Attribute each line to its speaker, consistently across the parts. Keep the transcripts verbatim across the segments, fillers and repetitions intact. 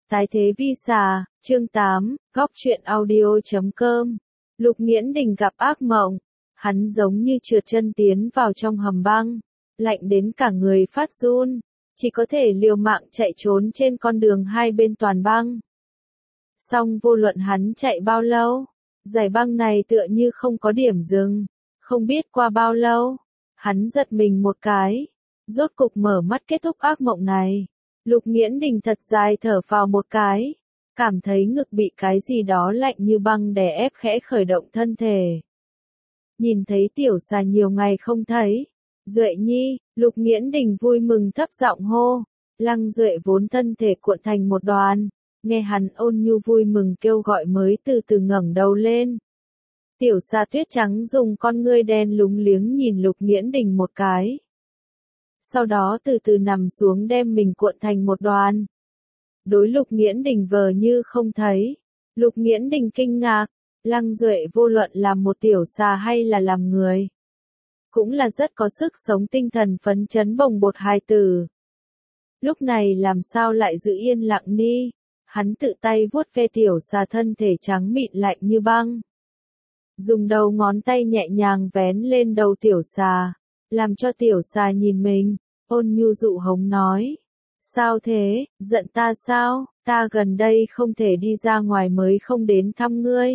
Speaker 1: Tái thế vi xà, chương tám, góc truyện audio chấm com. Lục Nghiễn Đình gặp ác mộng. Hắn giống như trượt chân tiến vào trong hầm băng, lạnh đến cả người phát run, chỉ có thể liều mạng chạy trốn trên con đường hai bên toàn băng. Song vô luận hắn chạy bao lâu, dải băng này tựa như không có điểm dừng, không biết qua bao lâu, hắn giật mình một cái, rốt cục mở mắt kết thúc ác mộng này. Lục Nghiễn Đình thật dài thở phào một cái, cảm thấy ngực bị cái gì đó lạnh như băng đè ép khẽ khởi động thân thể. Nhìn thấy tiểu xà nhiều ngày không thấy, Duệ Nhi, Lục Nghiễn Đình vui mừng thấp giọng hô. Lăng Duệ vốn thân thể cuộn thành một đoàn, nghe hắn ôn nhu vui mừng kêu gọi mới từ từ ngẩng đầu lên. Tiểu xà tuyết trắng dùng con ngươi đen lúng liếng nhìn Lục Nghiễn Đình một cái. Sau đó từ từ nằm xuống đem mình cuộn thành một đoàn. Đối Lục Nghiễn Đình vờ như không thấy. Lục Nghiễn Đình kinh ngạc, Lăng Duệ vô luận làm một tiểu xà hay là làm người, cũng là rất có sức sống tinh thần phấn chấn bồng bột hài tử. Lúc này làm sao lại giữ yên lặng ni, hắn tự tay vuốt ve tiểu xà thân thể trắng mịn lạnh như băng. Dùng đầu ngón tay nhẹ nhàng vén lên đầu tiểu xà, làm cho tiểu xà nhìn mình, ôn nhu dụ hống nói. Sao thế, giận ta sao, ta gần đây không thể đi ra ngoài mới không đến thăm ngươi.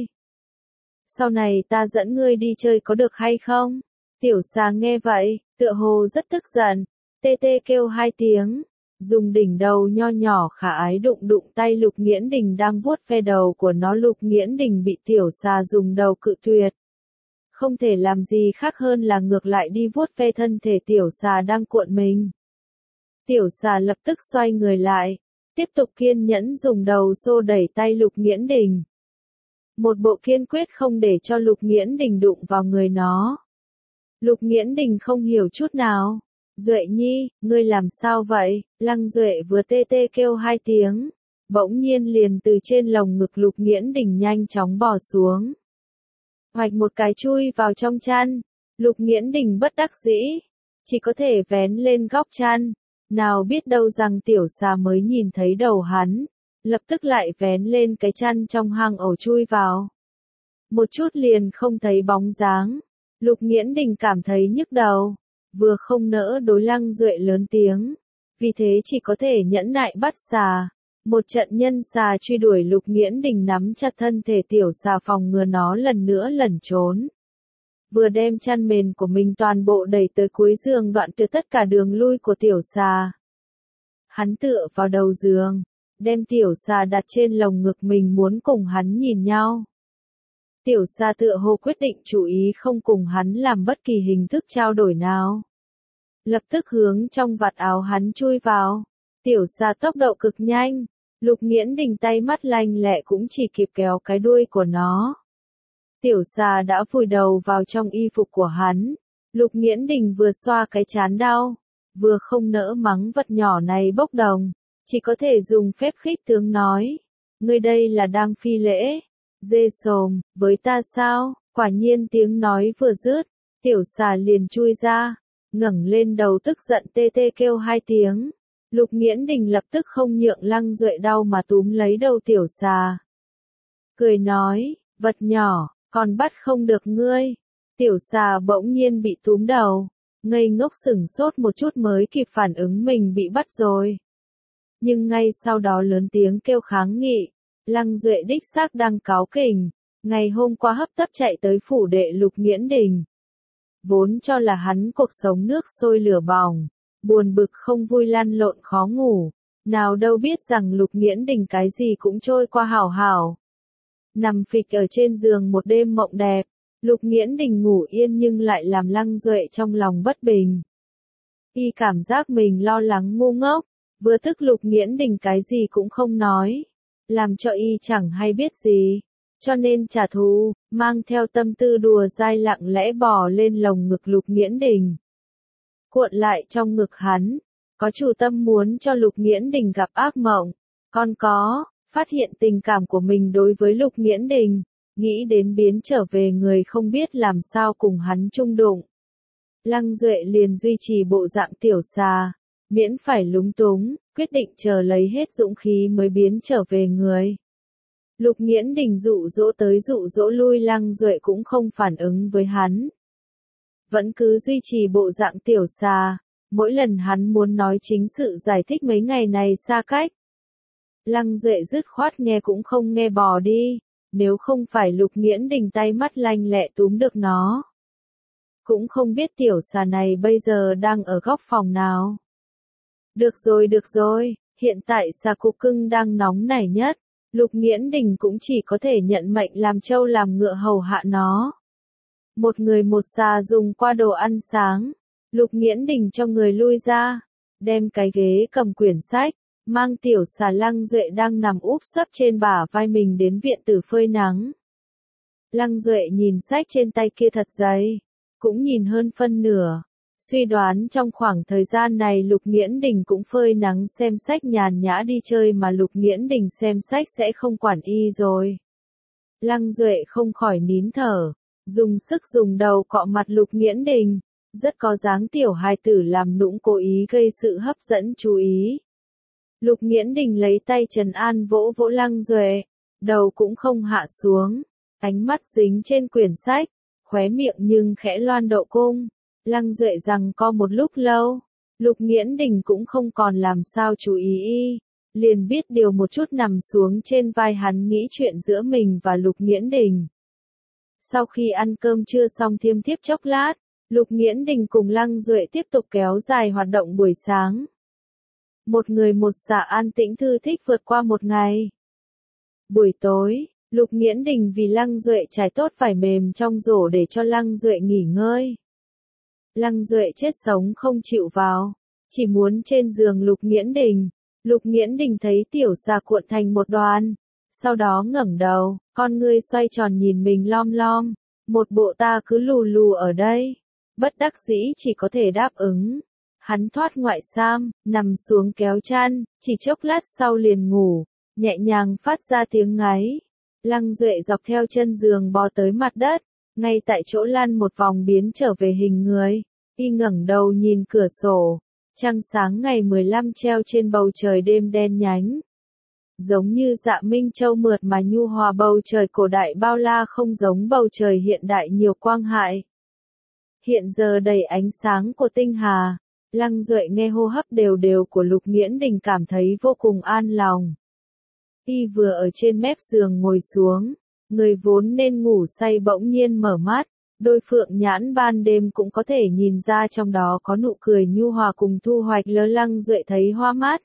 Speaker 1: Sau này ta dẫn ngươi đi chơi có được hay không? Tiểu xà nghe vậy, tựa hồ rất tức giận, tê tê kêu hai tiếng, dùng đỉnh đầu nho nhỏ khả ái đụng đụng tay Lục Nghiễn Đình đang vuốt ve đầu của nó. Lục Nghiễn Đình bị tiểu xà dùng đầu cự tuyệt. Không thể làm gì khác hơn là ngược lại đi vuốt ve thân thể tiểu xà đang cuộn mình. Tiểu xà lập tức xoay người lại, tiếp tục kiên nhẫn dùng đầu xô đẩy tay Lục Nghiễn Đình. Một bộ kiên quyết không để cho Lục Nghiễn Đình đụng vào người nó. Lục Nghiễn Đình không hiểu chút nào. Duệ Nhi, ngươi làm sao vậy? Lăng Duệ vừa tê tê kêu hai tiếng, bỗng nhiên liền từ trên lồng ngực Lục Nghiễn Đình nhanh chóng bò xuống. Hoạch một cái chui vào trong chăn, Lục Nghiễn Đình bất đắc dĩ, chỉ có thể vén lên góc chăn, nào biết đâu rằng tiểu xà mới nhìn thấy đầu hắn, lập tức lại vén lên cái chăn trong hang ổ chui vào. Một chút liền không thấy bóng dáng, Lục Nghiễn Đình cảm thấy nhức đầu, vừa không nỡ đối Lăng Duệ lớn tiếng, vì thế chỉ có thể nhẫn nại bắt xà. Một trận nhân xà truy đuổi, Lục Nghiễn Đình nắm chặt thân thể tiểu xà phòng ngừa nó lần nữa lẩn trốn. Vừa đem chăn mền của mình toàn bộ đẩy tới cuối giường, đoạn tuyệt tất cả đường lui của tiểu xà. Hắn tựa vào đầu giường, đem tiểu xà đặt trên lồng ngực mình muốn cùng hắn nhìn nhau. Tiểu xà tựa hồ quyết định chú ý không cùng hắn làm bất kỳ hình thức trao đổi nào. Lập tức hướng trong vạt áo hắn chui vào. Tiểu xà tốc độ cực nhanh. Lục Nghiễn Đình tay mắt lanh lẹ cũng chỉ kịp kéo cái đuôi của nó. Tiểu xà đã vùi đầu vào trong y phục của hắn. Lục Nghiễn Đình vừa xoa cái trán đau, vừa không nỡ mắng vật nhỏ này bốc đồng, chỉ có thể dùng phép khích tướng nói. Ngươi đây là đang phi lễ, dê sồm, với ta sao? Quả nhiên tiếng nói vừa dứt, tiểu xà liền chui ra, ngẩng lên đầu tức giận tê tê kêu hai tiếng. Lục Nghiễn Đình lập tức không nhượng Lăng Duệ đau mà túm lấy đầu tiểu xà. Cười nói, vật nhỏ, còn bắt không được ngươi. Tiểu xà bỗng nhiên bị túm đầu, ngây ngốc sửng sốt một chút mới kịp phản ứng mình bị bắt rồi. Nhưng ngay sau đó lớn tiếng kêu kháng nghị, Lăng Duệ đích xác đang cáu kỉnh, ngày hôm qua hấp tấp chạy tới phủ đệ Lục Nghiễn Đình. Vốn cho là hắn cuộc sống nước sôi lửa bỏng, buồn bực không vui lăn lộn khó ngủ, nào đâu biết rằng Lục Nghiễn Đình cái gì cũng trôi qua hảo hảo. Nằm phịch ở trên giường một đêm mộng đẹp, Lục Nghiễn Đình ngủ yên nhưng lại làm Lăng Duệ trong lòng bất bình. Y cảm giác mình lo lắng ngu ngốc, vừa tức Lục Nghiễn Đình cái gì cũng không nói, làm cho y chẳng hay biết gì, cho nên trả thù, mang theo tâm tư đùa dai lặng lẽ bò lên lồng ngực Lục Nghiễn Đình. Cuộn lại trong ngực hắn, có chủ tâm muốn cho Lục Nghiễn Đình gặp ác mộng, còn có, phát hiện tình cảm của mình đối với Lục Nghiễn Đình, nghĩ đến biến trở về người không biết làm sao cùng hắn chung đụng. Lăng Duệ liền duy trì bộ dạng tiểu xà, miễn phải lúng túng, quyết định chờ lấy hết dũng khí mới biến trở về người. Lục Nghiễn Đình dụ dỗ tới dụ dỗ lui Lăng Duệ cũng không phản ứng với hắn. Vẫn cứ duy trì bộ dạng tiểu xà, mỗi lần hắn muốn nói chính sự giải thích mấy ngày này xa cách. Lăng Duệ dứt khoát nghe cũng không nghe bỏ đi, nếu không phải Lục Nghiễn Đình tay mắt lanh lẹ túm được nó. Cũng không biết tiểu xà này bây giờ đang ở góc phòng nào. Được rồi được rồi, hiện tại xà cục cưng đang nóng nảy nhất, Lục Nghiễn Đình cũng chỉ có thể nhận mệnh làm trâu làm ngựa hầu hạ nó. Một người một xà dùng qua đồ ăn sáng, Lục Nghiễn Đình cho người lui ra, đem cái ghế cầm quyển sách, mang tiểu xà Lăng Duệ đang nằm úp sấp trên bả vai mình đến viện tử phơi nắng. Lăng Duệ nhìn sách trên tay kia thật dày, cũng nhìn hơn phân nửa, suy đoán trong khoảng thời gian này Lục Nghiễn Đình cũng phơi nắng xem sách nhàn nhã đi chơi mà Lục Nghiễn Đình xem sách sẽ không quản y rồi. Lăng Duệ không khỏi nín thở, dùng sức dùng đầu cọ mặt Lục Nghiễn Đình, rất có dáng tiểu hài tử làm nũng cố ý gây sự hấp dẫn chú ý. Lục Nghiễn Đình lấy tay trấn an vỗ vỗ Lăng Duệ, đầu cũng không hạ xuống, ánh mắt dính trên quyển sách, khóe miệng nhưng khẽ loan độ cung. Lăng Duệ rằng co một lúc lâu, Lục Nghiễn Đình cũng không còn làm sao chú ý y, liền biết điều một chút nằm xuống trên vai hắn nghĩ chuyện giữa mình và Lục Nghiễn Đình. Sau khi ăn cơm trưa xong thiêm thiếp chốc lát, Lục Nghiễn Đình cùng Lăng Duệ tiếp tục kéo dài hoạt động buổi sáng. Một người một xà an tĩnh thư thích vượt qua một ngày. Buổi tối, Lục Nghiễn Đình vì Lăng Duệ trải tốt vải mềm trong rổ để cho Lăng Duệ nghỉ ngơi. Lăng Duệ chết sống không chịu vào, chỉ muốn trên giường Lục Nghiễn Đình. Lục Nghiễn Đình thấy tiểu xà cuộn thành một đoàn, sau đó ngẩng đầu, con ngươi xoay tròn nhìn mình lom lom, một bộ ta cứ lù lù ở đây. Bất đắc dĩ chỉ có thể đáp ứng. Hắn thoát ngoại sam, nằm xuống kéo chăn, chỉ chốc lát sau liền ngủ, nhẹ nhàng phát ra tiếng ngáy. Lăng Duệ dọc theo chân giường bò tới mặt đất, ngay tại chỗ lăn một vòng biến trở về hình người. Y ngẩng đầu nhìn cửa sổ, trăng sáng ngày mười lăm treo trên bầu trời đêm đen nhánh. Giống như dạ minh châu mượt mà nhu hòa bầu trời cổ đại bao la không giống bầu trời hiện đại nhiều quang hại. Hiện giờ đầy ánh sáng của tinh hà, Lăng Duệ nghe hô hấp đều đều của Lục Nghiễn Đình cảm thấy vô cùng an lòng. Y vừa ở trên mép giường ngồi xuống, người vốn nên ngủ say bỗng nhiên mở mắt, đôi phượng nhãn ban đêm cũng có thể nhìn ra trong đó có nụ cười nhu hòa cùng thu hoạch lơ. Lăng Duệ thấy hoa mắt.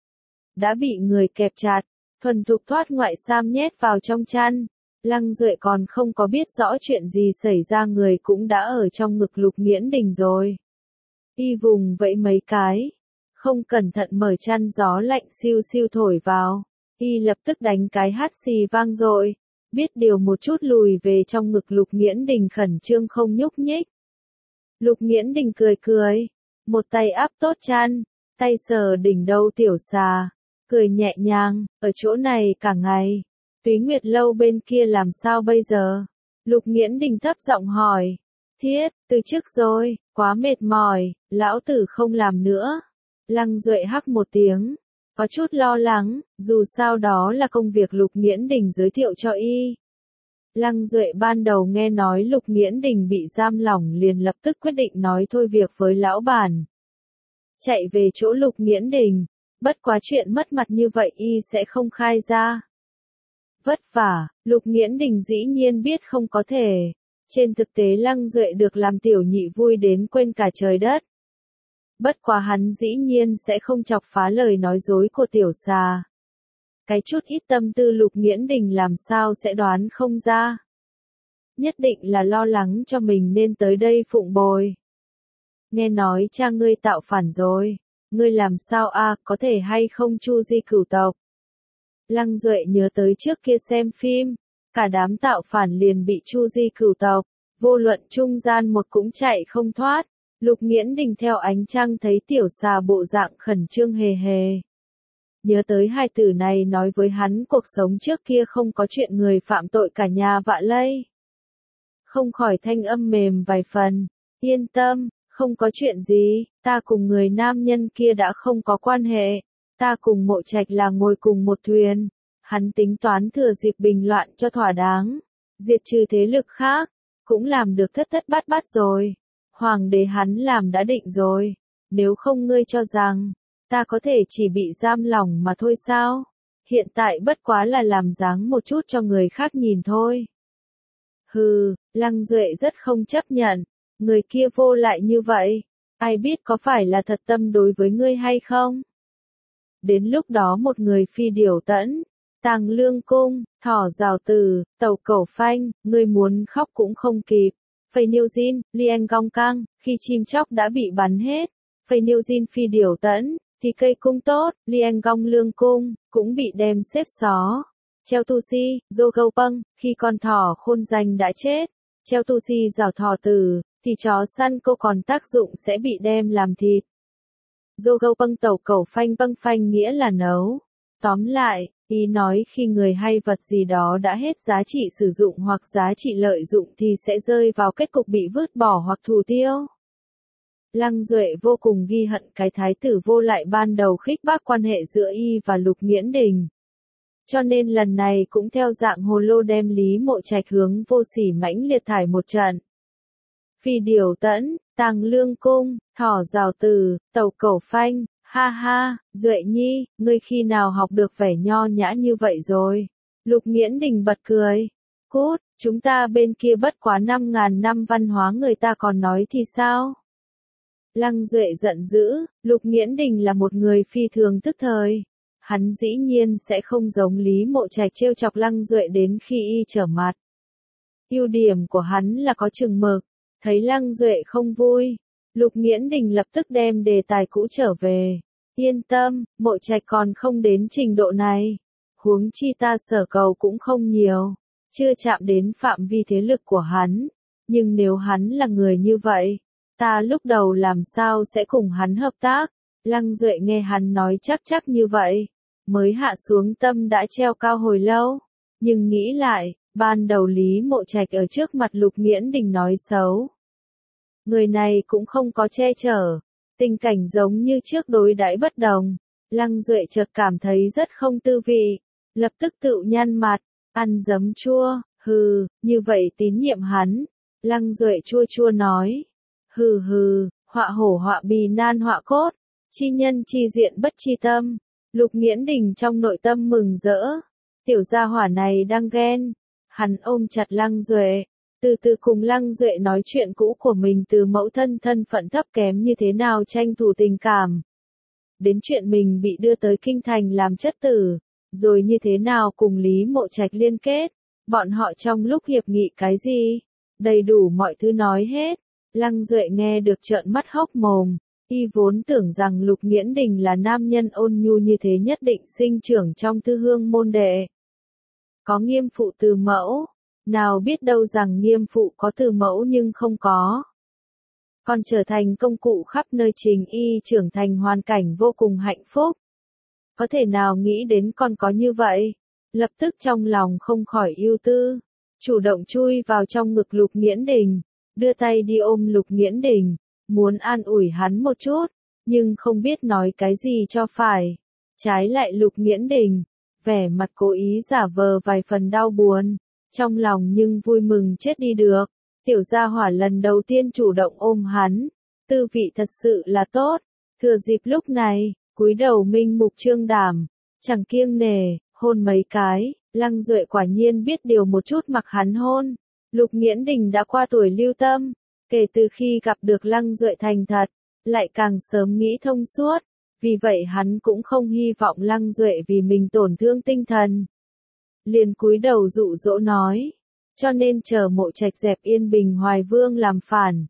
Speaker 1: Đã bị người kẹp chặt, thuần thục thoát ngoại sam nhét vào trong chăn. Lăng Duệ còn không có biết rõ chuyện gì xảy ra người cũng đã ở trong ngực Lục Nghiễn Đình rồi. Y vùng vẫy mấy cái, không cẩn thận mở chăn gió lạnh siêu siêu thổi vào. Y lập tức đánh cái hắt xì vang dội, biết điều một chút lùi về trong ngực Lục Nghiễn Đình khẩn trương không nhúc nhích. Lục Nghiễn Đình cười cười, một tay áp tốt chăn, tay sờ đỉnh đầu tiểu xà, cười nhẹ nhàng, ở chỗ này cả ngày. Túy Nguyệt Lâu bên kia làm sao bây giờ? Lục Nghiễn Đình thấp giọng hỏi. Thiết, từ trước rồi, quá mệt mỏi, lão tử không làm nữa. Lăng Duệ hắc một tiếng, có chút lo lắng, dù sao đó là công việc Lục Nghiễn Đình giới thiệu cho y. Lăng Duệ ban đầu nghe nói Lục Nghiễn Đình bị giam lỏng liền lập tức quyết định nói thôi việc với lão bản. Chạy về chỗ Lục Nghiễn Đình, bất quá chuyện mất mặt như vậy y sẽ không khai ra. Vất vả, Lục Nghiễn Đình dĩ nhiên biết không có thể. Trên thực tế Lăng Duệ được làm tiểu nhị vui đến quên cả trời đất. Bất quá hắn dĩ nhiên sẽ không chọc phá lời nói dối của tiểu xà. Cái chút ít tâm tư Lục Nghiễn Đình làm sao sẽ đoán không ra. Nhất định là lo lắng cho mình nên tới đây phụng bồi. Nghe nói cha ngươi tạo phản rồi, ngươi làm sao a à, có thể hay không chu di cửu tộc. Lăng Duệ nhớ tới trước kia xem phim, cả đám tạo phản liền bị chu di cửu tộc, vô luận trung gian một cũng chạy không thoát. Lục Nghiễn Đình theo ánh trăng thấy tiểu xà bộ dạng khẩn trương hề hề. Nhớ tới hai từ này nói với hắn cuộc sống trước kia không có chuyện người phạm tội cả nhà vạ lây. Không khỏi thanh âm mềm vài phần, yên tâm, Không có chuyện gì, ta cùng người nam nhân kia đã không có quan hệ. Ta cùng Mộ Trạch là ngồi cùng một thuyền. Hắn tính toán thừa dịp bình loạn cho thỏa đáng. Diệt trừ thế lực khác. Cũng làm được thất thất bát bát rồi. Hoàng đế hắn làm đã định rồi. Nếu không ngươi cho rằng, ta có thể chỉ bị giam lòng mà thôi sao? Hiện tại bất quá là làm dáng một chút cho người khác nhìn thôi. Hừ, Lăng Duệ rất không chấp nhận. Người kia vô lại như vậy. Ai biết có phải là thật tâm đối với ngươi hay không? Đến lúc đó một người phi điểu tẫn, Tàng Lương Cung, Thỏ Rào Từ, Tàu Cẩu Phanh, ngươi muốn khóc cũng không kịp. Phây Niêu Jin, Lieng Gong Cang, khi chim chóc đã bị bắn hết. Phây Niêu Jin phi điểu tẫn, thì cây cung tốt, Lieng Gong Lương Cung, cũng bị đem xếp xó. Treo Tu Si, Dô Gâu Pâng, khi con thỏ khôn danh đã chết. Treo Tu Si rào thỏ tử, thì chó săn cô còn tác dụng sẽ bị đem làm thịt. Dô Gâu Pâng Tàu Cẩu Phanh Pâng Phanh nghĩa là nấu. Tóm lại, ý nói khi người hay vật gì đó đã hết giá trị sử dụng hoặc giá trị lợi dụng thì sẽ rơi vào kết cục bị vứt bỏ hoặc thủ tiêu. Lăng Duệ vô cùng ghi hận cái thái tử vô lại ban đầu khích bác quan hệ giữa y và Lục Nghiễn Đình. Cho nên lần này cũng theo dạng hồ lô đem Lý Mộ Trạch hướng vô sỉ mãnh liệt thải một trận. Phi điểu tẫn, Tàng Lương Cung, Thỏ Rào Từ, Tàu Cẩu Phanh, ha ha, Duệ Nhi, ngươi khi nào học được vẻ nho nhã như vậy rồi? Lục Nghiễn Đình bật cười. Cút, chúng ta bên kia bất quá năm ngàn năm văn hóa người ta còn nói thì sao? Lăng Duệ giận dữ, Lục Nghiễn Đình là một người phi thường tức thời. Hắn dĩ nhiên sẽ không giống Lý Mộ Trạch trêu chọc Lăng Duệ đến khi y trở mặt. Ưu điểm của hắn là có chừng mực. Thấy Lăng Duệ không vui, Lục Nghiễn Đình lập tức đem đề tài cũ trở về. Yên tâm, Mộ Trạch còn không đến trình độ này. Huống chi ta sở cầu cũng không nhiều, chưa chạm đến phạm vi thế lực của hắn. Nhưng nếu hắn là người như vậy, ta lúc đầu làm sao sẽ cùng hắn hợp tác? Lăng Duệ nghe hắn nói chắc chắc như vậy, mới hạ xuống tâm đã treo cao hồi lâu. Nhưng nghĩ lại, ban đầu Lý Mộ Trạch ở trước mặt Lục Nghiễn Đình nói xấu. Người này cũng không có che chở, tình cảnh giống như trước đối đãi bất đồng. Lăng Duệ chợt cảm thấy rất không tư vị, lập tức tự nhăn mặt, ăn giấm chua, hừ, như vậy tín nhiệm hắn. Lăng Duệ chua chua nói, hừ hừ, họa hổ họa bì nan họa cốt, chi nhân chi diện bất chi tâm. Lục Nghiễn Đình trong nội tâm mừng rỡ, tiểu gia hỏa này đang ghen. Hắn ôm chặt Lăng Duệ, từ từ cùng Lăng Duệ nói chuyện cũ của mình, từ mẫu thân thân phận thấp kém như thế nào tranh thủ tình cảm, đến chuyện mình bị đưa tới kinh thành làm chất tử, rồi như thế nào cùng Lý Mộ Trạch liên kết, bọn họ trong lúc hiệp nghị cái gì, đầy đủ mọi thứ nói hết. Lăng Duệ nghe được trợn mắt hốc mồm, y vốn tưởng rằng Lục Nghiễn Đình là nam nhân ôn nhu như thế nhất định sinh trưởng trong thư hương môn đệ, có nghiêm phụ từ mẫu, nào biết đâu rằng nghiêm phụ có từ mẫu nhưng không có. Còn trở thành công cụ khắp nơi trình y trưởng thành hoàn cảnh vô cùng hạnh phúc. Có thể nào nghĩ đến còn có như vậy, lập tức trong lòng không khỏi ưu tư, chủ động chui vào trong ngực Lục Nghiễn Đình, đưa tay đi ôm Lục Nghiễn Đình, muốn an ủi hắn một chút, nhưng không biết nói cái gì cho phải. Trái lại Lục Nghiễn Đình, vẻ mặt cố ý giả vờ vài phần đau buồn, trong lòng nhưng vui mừng chết đi được. Tiểu gia hỏa lần đầu tiên chủ động ôm hắn, tư vị thật sự là tốt. Thừa dịp lúc này, cúi đầu minh mục trương đảm, chẳng kiêng nể, hôn mấy cái. Lăng Duệ quả nhiên biết điều một chút mặc hắn hôn. Lục Nghiễn Đình đã qua tuổi lưu tâm, kể từ khi gặp được Lăng Duệ thành thật, lại càng sớm nghĩ thông suốt, vì vậy hắn cũng không hy vọng Lăng Duệ vì mình tổn thương tinh thần. Liền cúi đầu dụ dỗ nói, cho nên chờ Mộ Trạch dẹp Yên Bình Hoài Vương làm phản.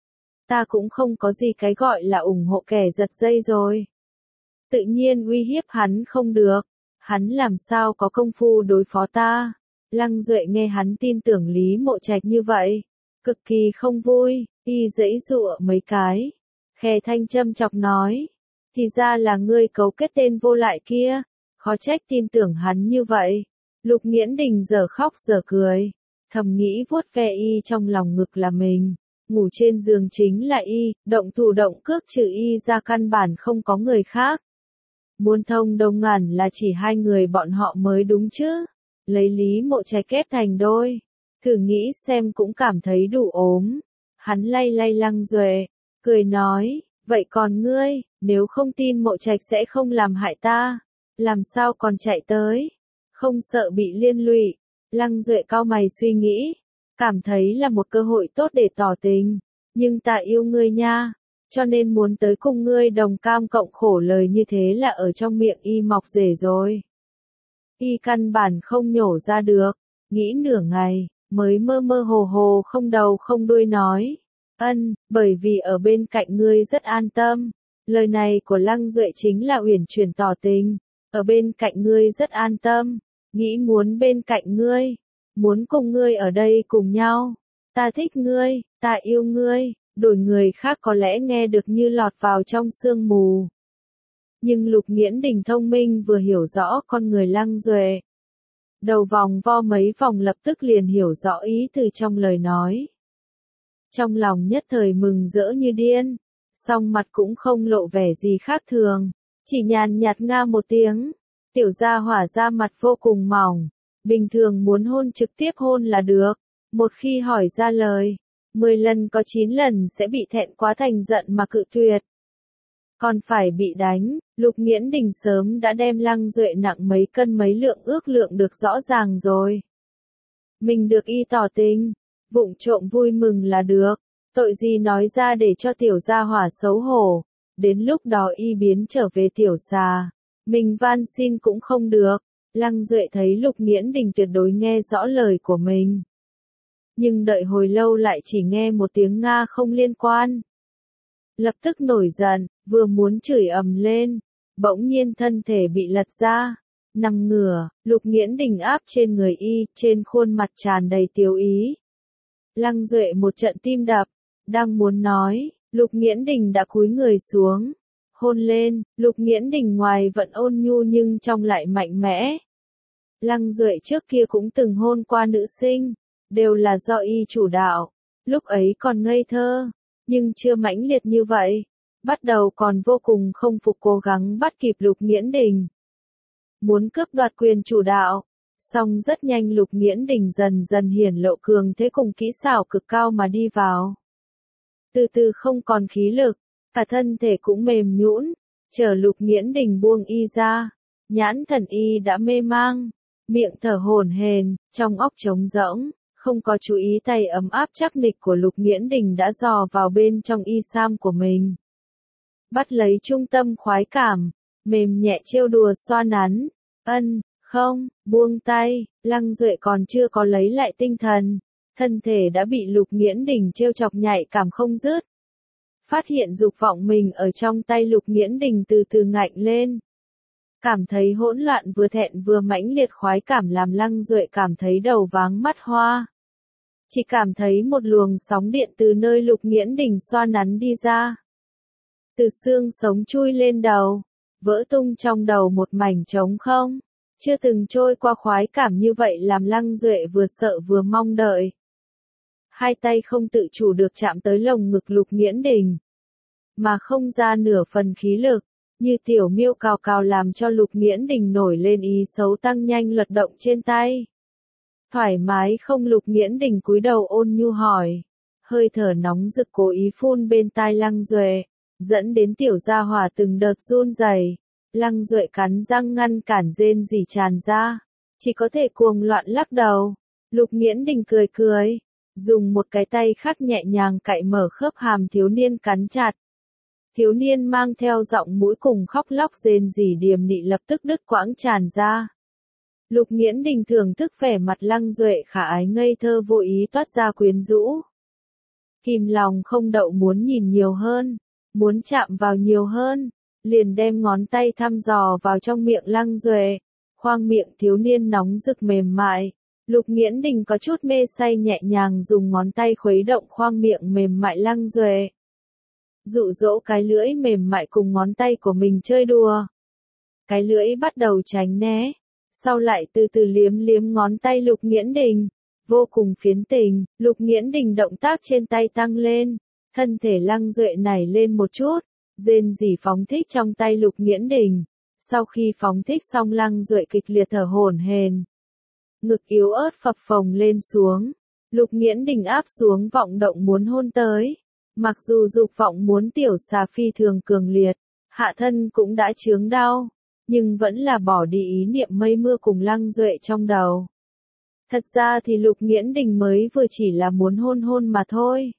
Speaker 1: Ta cũng không có gì cái gọi là ủng hộ kẻ giật dây rồi. Tự nhiên uy hiếp hắn không được, hắn làm sao có công phu đối phó ta. Lăng Duệ nghe hắn tin tưởng Lý Mộ Trạch như vậy, cực kỳ không vui, y giãy giụa mấy cái, khè thanh châm chọc nói, thì ra là ngươi cấu kết tên vô lại kia, khó trách tin tưởng hắn như vậy. Lục Nghiễn Đình giờ khóc giờ cười, thầm nghĩ vuốt ve y trong lòng ngực là mình, ngủ trên giường chính là y, động thủ động cước trừ y ra căn bản không có người khác. Muốn thông đồng ngàn là chỉ hai người bọn họ mới đúng chứ. Lấy Lý Mộ Trạch kép thành đôi. Thử nghĩ xem cũng cảm thấy đủ ốm. Hắn lay lay Lăng Duệ, cười nói, vậy còn ngươi, nếu không tin Mộ Trạch sẽ không làm hại ta, làm sao còn chạy tới, không sợ bị liên lụy. Lăng Duệ cau mày suy nghĩ, cảm thấy là một cơ hội tốt để tỏ tình, nhưng ta yêu ngươi nha, cho nên muốn tới cùng ngươi đồng cam cộng khổ, lời như thế là ở trong miệng y mọc rể rồi. Y căn bản không nhổ ra được, nghĩ nửa ngày, mới mơ mơ hồ hồ không đầu không đuôi nói, ân, bởi vì ở bên cạnh ngươi rất an tâm. Lời này của Lăng Duệ chính là uyển chuyển tỏ tình, ở bên cạnh ngươi rất an tâm, nghĩ muốn bên cạnh ngươi, muốn cùng ngươi ở đây cùng nhau, ta thích ngươi, ta yêu ngươi, đổi người khác có lẽ nghe được như lọt vào trong sương mù. Nhưng Lục Nghiễn Đình thông minh vừa hiểu rõ con người Lăng Duệ. Đầu vòng vo mấy vòng lập tức liền hiểu rõ ý từ trong lời nói. Trong lòng nhất thời mừng rỡ như điên, song mặt cũng không lộ vẻ gì khác thường, chỉ nhàn nhạt nga một tiếng. Tiểu gia hỏa ra mặt vô cùng mỏng, bình thường muốn hôn trực tiếp hôn là được, một khi hỏi ra lời, mười lần có chín lần sẽ bị thẹn quá thành giận mà cự tuyệt. Còn phải bị đánh, Lục Nghiễn Đình sớm đã đem Lăng Duệ nặng mấy cân mấy lượng ước lượng được rõ ràng rồi. Mình được y tỏ tình, vụng trộm vui mừng là được, tội gì nói ra để cho tiểu gia hỏa xấu hổ, đến lúc đó y biến trở về tiểu xà, mình van xin cũng không được. Lăng Duệ thấy Lục Nghiễn Đình tuyệt đối nghe rõ lời của mình. Nhưng đợi hồi lâu lại chỉ nghe một tiếng nga không liên quan. Lập tức nổi giận, vừa muốn chửi ầm lên, bỗng nhiên thân thể bị lật ra, nằm ngửa, Lục Nghiễn Đình áp trên người y, trên khuôn mặt tràn đầy tiêu ý. Lăng Duệ một trận tim đập, đang muốn nói, Lục Nghiễn Đình đã cúi người xuống, hôn lên. Lục Nghiễn Đình ngoài vẫn ôn nhu nhưng trong lại mạnh mẽ. Lăng Duệ trước kia cũng từng hôn qua nữ sinh, đều là do y chủ đạo, lúc ấy còn ngây thơ, nhưng chưa mãnh liệt như vậy, bắt đầu còn vô cùng không phục cố gắng bắt kịp Lục Nghiễn Đình. Muốn cướp đoạt quyền chủ đạo, song rất nhanh Lục Nghiễn Đình dần dần hiển lộ cường thế cùng kỹ xảo cực cao mà đi vào. Từ từ không còn khí lực, cả thân thể cũng mềm nhũn, chờ Lục Nghiễn Đình buông y ra, nhãn thần y đã mê mang, miệng thở hổn hển, trong óc trống rỗng, không có chú ý tay ấm áp chắc nịch của Lục Nghiễn Đình đã dò vào bên trong y sam của mình. Bắt lấy trung tâm khoái cảm, mềm nhẹ trêu đùa xoa nắn, ân, không, buông tay. Lăng Duệ còn chưa có lấy lại tinh thần, thân thể đã bị Lục Nghiễn Đình trêu chọc nhạy cảm không dứt. Phát hiện dục vọng mình ở trong tay Lục Nghiễn Đình từ từ ngạnh lên. Cảm thấy hỗn loạn vừa thẹn vừa mãnh liệt khoái cảm làm Lăng Duệ cảm thấy đầu váng mắt hoa. Chỉ cảm thấy một luồng sóng điện từ nơi Lục Nghiễn Đình xoa nắn đi ra. Từ xương sống chui lên đầu, vỡ tung trong đầu một mảnh trống không. Chưa từng trôi qua khoái cảm như vậy làm Lăng Duệ vừa sợ vừa mong đợi. Hai tay không tự chủ được chạm tới lồng ngực Lục Nghiễn Đình, mà không ra nửa phần khí lực, như tiểu miêu cào cào làm cho Lục Nghiễn Đình nổi lên ý xấu tăng nhanh luật động trên tay. Thoải mái không? Lục Nghiễn Đình cúi đầu ôn nhu hỏi, hơi thở nóng rực cố ý phun bên tai Lăng Duệ, dẫn đến tiểu gia hỏa từng đợt run rẩy. Lăng Duệ cắn răng ngăn cản rên rỉ tràn ra, chỉ có thể cuồng loạn lắc đầu. Lục Nghiễn Đình cười cười, dùng một cái tay khác nhẹ nhàng cạy mở khớp hàm thiếu niên cắn chặt. Thiếu niên mang theo giọng mũi cùng khóc lóc rên rỉ điềm nị lập tức đứt quãng tràn ra. Lục Nghiễn Đình thưởng thức vẻ mặt Lăng Duệ khả ái ngây thơ vô ý toát ra quyến rũ. Kìm lòng không đậu muốn nhìn nhiều hơn, muốn chạm vào nhiều hơn, liền đem ngón tay thăm dò vào trong miệng Lăng Duệ. Khoang miệng thiếu niên nóng rực mềm mại. Lục Nghiễn Đình có chút mê say nhẹ nhàng dùng ngón tay khuấy động khoang miệng mềm mại Lăng Duệ. Dụ dỗ cái lưỡi mềm mại cùng ngón tay của mình chơi đùa. Cái lưỡi bắt đầu tránh né, sau lại từ từ liếm liếm ngón tay Lục Nghiễn Đình, vô cùng phiến tình, Lục Nghiễn Đình động tác trên tay tăng lên, thân thể Lăng Duệ nảy lên một chút, rên rỉ phóng thích trong tay Lục Nghiễn Đình. Sau khi phóng thích xong Lăng Duệ kịch liệt thở hổn hển, ngực yếu ớt phập phồng lên xuống, Lục Nghiễn Đình áp xuống vọng động muốn hôn tới. Mặc dù dục vọng muốn tiểu xà phi thường cường liệt, hạ thân cũng đã chướng đau, nhưng vẫn là bỏ đi ý niệm mây mưa cùng Lăng Duệ trong đầu. Thật ra thì Lục Nghiễn Đình mới vừa chỉ là muốn hôn hôn mà thôi.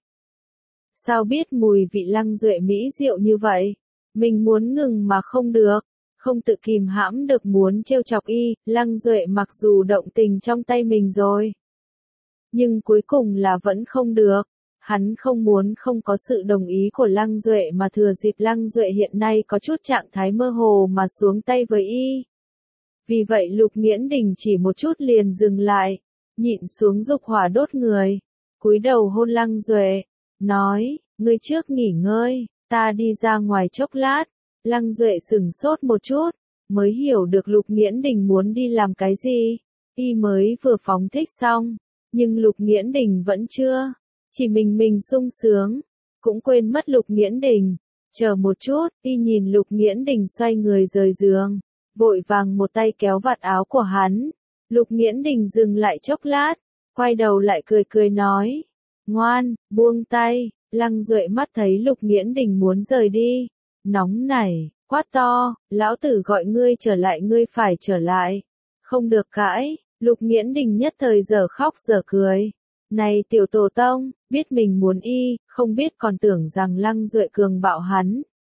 Speaker 1: Sao biết mùi vị Lăng Duệ mỹ diệu như vậy? Mình muốn ngừng mà không được, không tự kìm hãm được muốn trêu chọc y. Lăng Duệ mặc dù động tình trong tay mình rồi, nhưng cuối cùng là vẫn không được. Hắn không muốn không có sự đồng ý của Lăng Duệ mà thừa dịp Lăng Duệ hiện nay có chút trạng thái mơ hồ mà xuống tay với y. Vì vậy Lục Nghiễn Đình chỉ một chút liền dừng lại, nhịn xuống dục hỏa đốt người, cúi đầu hôn Lăng Duệ, nói, ngươi trước nghỉ ngơi, ta đi ra ngoài chốc lát. Lăng Duệ sửng sốt một chút, mới hiểu được Lục Nghiễn Đình muốn đi làm cái gì. Y mới vừa phóng thích xong, nhưng Lục Nghiễn Đình vẫn chưa, chỉ mình mình sung sướng, cũng quên mất Lục Nghiễn Đình. Chờ một chút, y nhìn Lục Nghiễn Đình xoay người rời giường, vội vàng một tay kéo vạt áo của hắn. Lục Nghiễn Đình dừng lại chốc lát, quay đầu lại cười cười nói, ngoan, buông tay. Lăng Duệ mắt thấy Lục Nghiễn Đình muốn rời đi, nóng nảy, quát to, lão tử gọi ngươi trở lại ngươi phải trở lại, không được cãi. Lục Nghiễn Đình nhất thời giờ khóc giờ cười. Này tiểu tổ tông, biết mình muốn y, không biết còn tưởng rằng Lăng Duệ cường bạo hắn.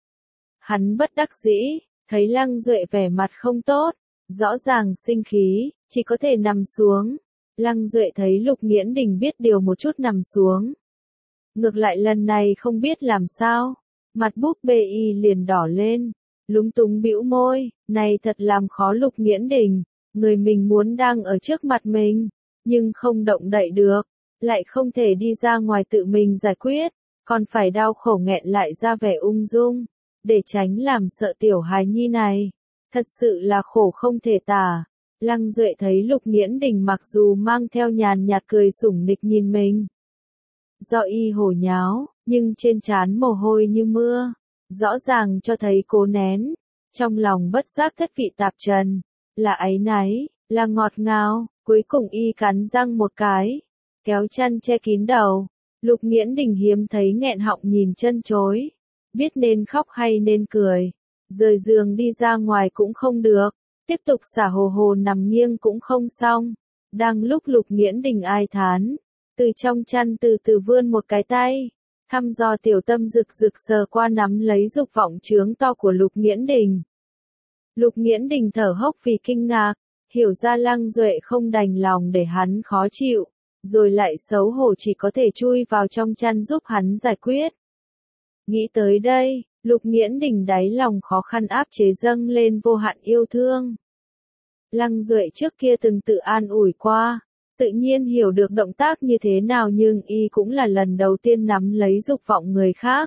Speaker 1: Hắn bất đắc dĩ, thấy Lăng Duệ vẻ mặt không tốt, rõ ràng sinh khí, chỉ có thể nằm xuống. Lăng Duệ thấy Lục Nghiễn Đình biết điều một chút nằm xuống. Ngược lại lần này không biết làm sao, mặt búp bê y liền đỏ lên, lúng túng bĩu môi, này thật làm khó Lục Nghiễn Đình, người mình muốn đang ở trước mặt mình, nhưng không động đậy được, lại không thể đi ra ngoài tự mình giải quyết, còn phải đau khổ nghẹn lại ra vẻ ung dung, để tránh làm sợ tiểu hài nhi này, thật sự là khổ không thể tả. Lăng Duệ thấy Lục Nghiễn Đình mặc dù mang theo nhàn nhạt cười sủng nịch nhìn mình, do y hồ nháo, nhưng trên trán mồ hôi như mưa, rõ ràng cho thấy cố nén, trong lòng bất giác thất vị tạp trần, là áy náy, là ngọt ngào. Cuối cùng y cắn răng một cái, kéo chăn che kín đầu. Lục Nghiễn Đình hiếm thấy nghẹn họng nhìn chân chối, biết nên khóc hay nên cười, rời giường đi ra ngoài cũng không được, tiếp tục xả hồ hồ nằm nghiêng cũng không xong. Đang lúc Lục Nghiễn Đình ai thán, từ trong chăn từ từ vươn một cái tay, thăm dò tiểu tâm rực rực sờ qua nắm lấy dục vọng trướng to của Lục Nghiễn Đình. Lục Nghiễn Đình thở hốc vì kinh ngạc, hiểu ra Lăng Duệ không đành lòng để hắn khó chịu, rồi lại xấu hổ chỉ có thể chui vào trong chăn giúp hắn giải quyết. Nghĩ tới đây, Lục Nghiễn Đình đáy lòng khó khăn áp chế dâng lên vô hạn yêu thương. Lăng Duệ trước kia từng tự an ủi qua, tự nhiên hiểu được động tác như thế nào, nhưng y cũng là lần đầu tiên nắm lấy dục vọng người khác.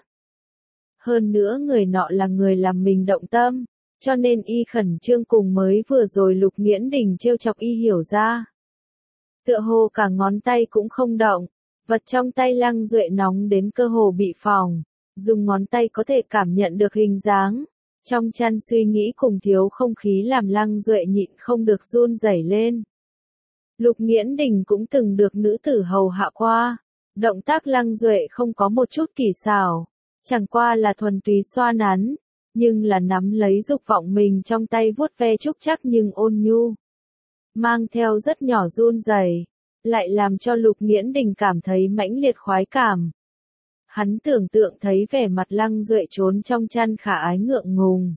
Speaker 1: Hơn nữa người nọ là người làm mình động tâm, cho nên y khẩn trương cùng mới vừa rồi Lục Nghiễn Đình trêu chọc y hiểu ra. Tựa hồ cả ngón tay cũng không động, vật trong tay Lăng Duệ nóng đến cơ hồ bị phỏng, dùng ngón tay có thể cảm nhận được hình dáng. Trong chăn suy nghĩ cùng thiếu không khí làm Lăng Duệ nhịn không được run rẩy lên. Lục Nghiễn Đình cũng từng được nữ tử hầu hạ qua, động tác Lăng Duệ không có một chút kỳ xảo, chẳng qua là thuần túy xoa nắn, nhưng là nắm lấy dục vọng mình trong tay vuốt ve trúc chắc nhưng ôn nhu, mang theo rất nhỏ run rẩy, lại làm cho Lục Nghiễn Đình cảm thấy mãnh liệt khoái cảm. Hắn tưởng tượng thấy vẻ mặt Lăng Duệ trốn trong chăn khả ái ngượng ngùng,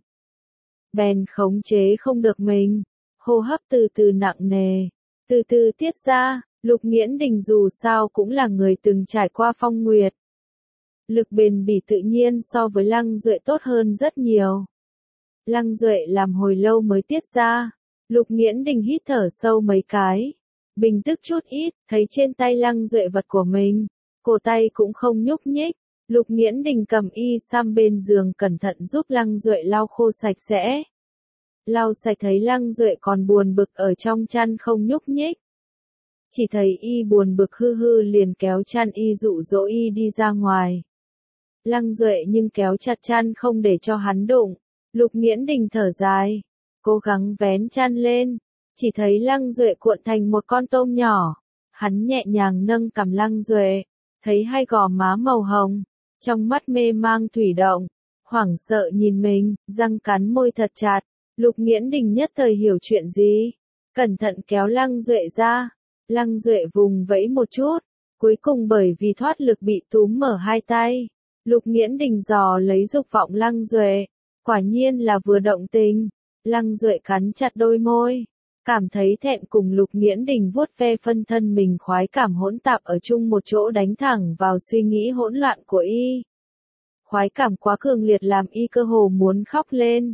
Speaker 1: bèn khống chế không được mình, hô hấp từ từ nặng nề, từ từ tiết ra. Lục Nghiễn Đình dù sao cũng là người từng trải qua phong nguyệt, lực bền bỉ tự nhiên so với Lăng Duệ tốt hơn rất nhiều. Lăng Duệ làm hồi lâu mới tiết ra, Lục Nghiễn Đình hít thở sâu mấy cái, bình tức chút ít, thấy trên tay Lăng Duệ vật của mình, cổ tay cũng không nhúc nhích. Lục Nghiễn Đình cầm y sam bên giường cẩn thận giúp Lăng Duệ lau khô sạch sẽ. Lau sạch thấy Lăng Duệ còn buồn bực ở trong chăn không nhúc nhích, chỉ thấy y buồn bực hư hư liền kéo chăn y dụ dỗ y đi ra ngoài. Lăng Duệ nhưng kéo chặt chăn không để cho hắn đụng. Lục Nghiễn Đình thở dài, cố gắng vén chăn lên, chỉ thấy Lăng Duệ cuộn thành một con tôm nhỏ. Hắn nhẹ nhàng nâng cằm Lăng Duệ, thấy hai gò má màu hồng, trong mắt mê mang thủy động, hoảng sợ nhìn mình, răng cắn môi thật chặt. Lục Nghiễn Đình nhất thời hiểu chuyện gì, cẩn thận kéo Lăng Duệ ra. Lăng Duệ vùng vẫy một chút, cuối cùng bởi vì thoát lực bị túm mở hai tay. Lục Nghiễn Đình dò lấy dục vọng Lăng Duệ, quả nhiên là vừa động tình. Lăng Duệ cắn chặt đôi môi, cảm thấy thẹn cùng Lục Nghiễn Đình vuốt ve phân thân mình, khoái cảm hỗn tạp ở chung một chỗ đánh thẳng vào suy nghĩ hỗn loạn của y. Khoái cảm quá cường liệt làm y cơ hồ muốn khóc lên.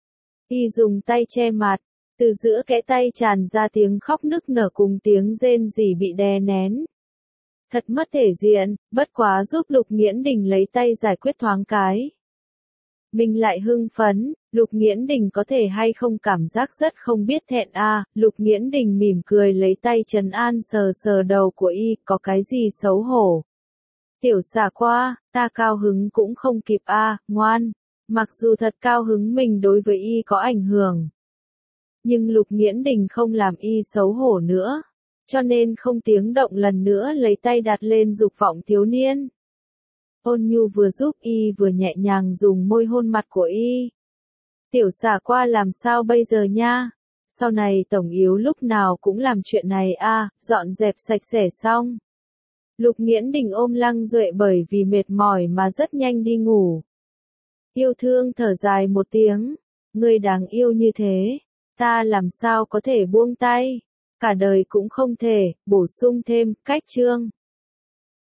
Speaker 1: Y dùng tay che mặt, từ giữa kẽ tay tràn ra tiếng khóc nức nở cùng tiếng rên rỉ bị đè nén. Thật mất thể diện, bất quá giúp Lục Nghiễn Đình lấy tay giải quyết thoáng cái. Mình lại hưng phấn, Lục Nghiễn Đình có thể hay không cảm giác rất không biết thẹn a. À, Lục Nghiễn Đình mỉm cười lấy tay trấn an sờ sờ đầu của y, có cái gì xấu hổ. Tiểu xà qua, ta cao hứng cũng không kịp a, à, ngoan. Mặc dù thật cao hứng mình đối với y có ảnh hưởng. Nhưng Lục Nghiễn Đình không làm y xấu hổ nữa. Cho nên không tiếng động lần nữa lấy tay đặt lên dục vọng thiếu niên. Ôn nhu vừa giúp y vừa nhẹ nhàng dùng môi hôn mặt của y. Tiểu xà qua làm sao bây giờ nha? Sau này tổng yếu lúc nào cũng làm chuyện này a, à, dọn dẹp sạch sẽ xong. Lục Nghiễn Đình ôm Lăng Duệ bởi vì mệt mỏi mà rất nhanh đi ngủ. Yêu thương thở dài một tiếng, ngươi đáng yêu như thế, ta làm sao có thể buông tay, cả đời cũng không thể. Bổ sung thêm, cách chương.